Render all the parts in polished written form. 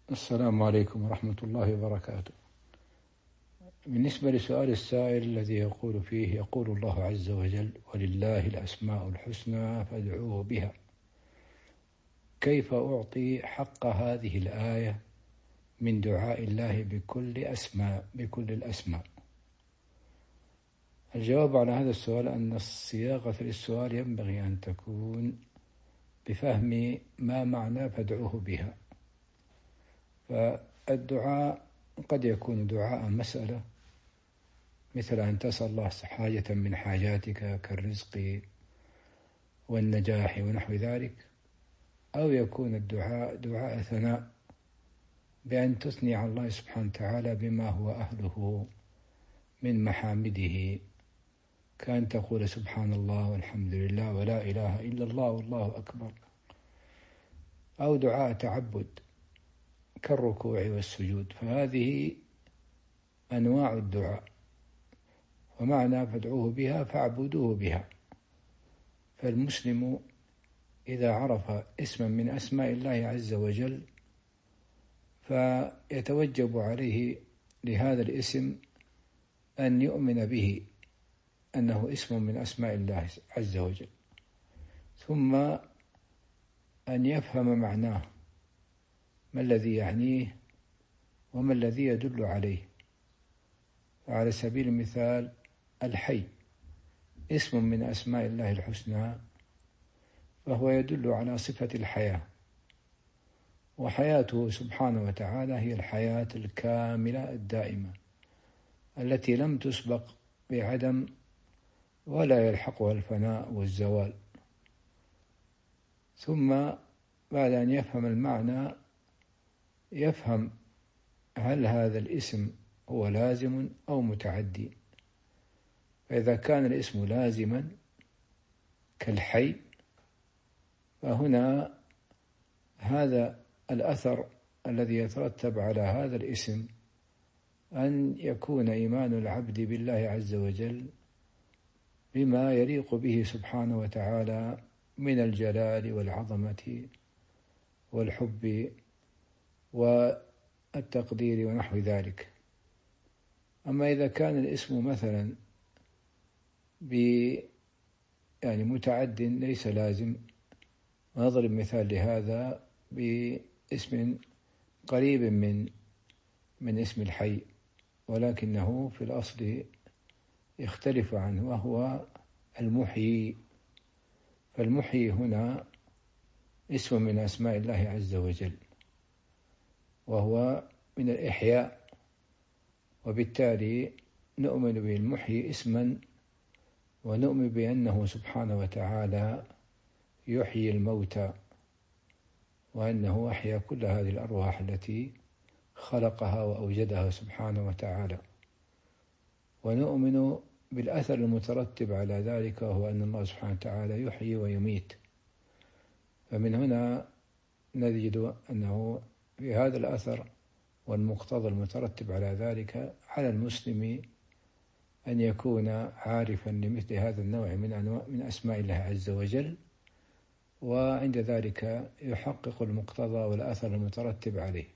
السلام عليكم ورحمة الله وبركاته. بالنسبة لسؤال السائل الذي يقول فيه يقول الله عز وجل: ولله الأسماء الحسنى فادعوه بها. كيف أعطي حق هذه الآية من دعاء الله بكل الأسماء؟ الجواب على هذا السؤال أن الصياغة للسؤال ينبغي أن تكون بفهم ما معنى فادعوه بها. فالدعاء قد يكون دعاء مسألة، مثل أن تسأل الله حاجة من حاجاتك كالرزق والنجاح ونحو ذلك، أو يكون الدعاء دعاء ثناء، بأن تثني على الله سبحانه وتعالى بما هو أهله من محامده، كأن تقول سبحان الله والحمد لله ولا إله إلا الله والله أكبر، أو دعاء تعبد كالركوع والسجود. فهذه أنواع الدعاء، ومعنى فادعوه بها فاعبدوه بها. فالمسلم إذا عرف اسما من أسماء الله عز وجل فيتوجب عليه لهذا الاسم أن يؤمن به أنه اسم من أسماء الله عز وجل، ثم أن يفهم معناه، ما الذي يعنيه وما الذي يدل عليه. فعلى سبيل المثال الحي اسم من أسماء الله الحسنى، فهو يدل على صفة الحياة، وحياته سبحانه وتعالى هي الحياة الكاملة الدائمة التي لم تسبق بعدم ولا يلحقها الفناء والزوال. ثم بعد أن يفهم المعنى يفهم هل هذا الاسم هو لازم أو متعدي. فإذا كان الاسم لازما كالحي، فهنا هذا الأثر الذي يترتب على هذا الاسم أن يكون إيمان العبد بالله عز وجل بما يليق به سبحانه وتعالى من الجلال والعظمة والحب والتقدير ونحو ذلك. أما إذا كان الاسم مثلا متعد ليس لازم، نضرب مثال لهذا باسم قريب من اسم الحي، ولكنه في الأصل يختلف عنه، وهو المحيي. فالمحيي هنا اسم من أسماء الله عز وجل، وهو من الإحياء، وبالتالي نؤمن بالمحيي اسما، ونؤمن بأنه سبحانه وتعالى يحيي الموتى، وأنه أحيا كل هذه الأرواح التي خلقها وأوجدها سبحانه وتعالى. ونؤمن بالأثر المترتب على ذلك، وهو أن الله سبحانه وتعالى يحيي ويميت. فمن هنا نجد أنه في هذا الأثر والمقتضى المترتب على ذلك على المسلم أن يكون عارفا لمثل هذا النوع من أسماء الله عز وجل، وعند ذلك يحقق المقتضى والأثر المترتب عليه.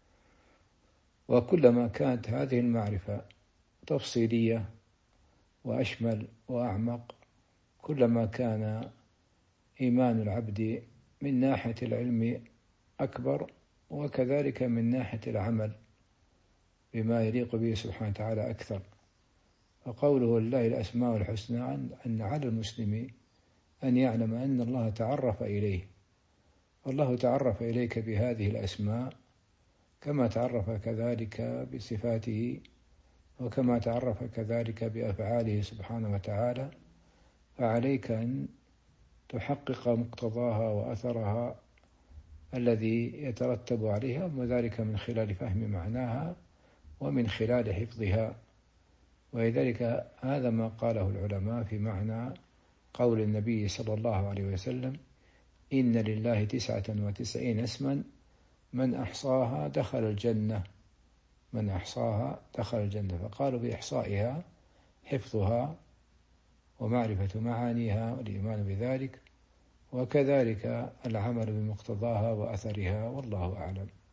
وكلما كانت هذه المعرفة تفصيلية وأشمل وأعمق، كلما كان إيمان العبد من ناحية العلم أكبر، وكذلك من ناحية العمل بما يليق به سبحانه وتعالى أكثر. فقوله لله الأسماء الحسنى أن على المسلم أن يعلم أن الله تعرف إليه، والله تعرف إليك بهذه الأسماء كما تعرف كذلك بصفاته، وكما تعرف كذلك بأفعاله سبحانه وتعالى. فعليك أن تحقق مقتضاها وأثرها الذي يترتب عليها، وذلك من خلال فهم معناها ومن خلال حفظها. ولذلك هذا ما قاله العلماء في معنى قول النبي صلى الله عليه وسلم: إن لله 99 اسما من أحصاها دخل الجنة. من أحصاها دخل الجنة. فقالوا بإحصائها حفظها ومعرفة معانيها والإيمان بذلك، وكذلك العمل بمقتضاها وأثرها، والله أعلم.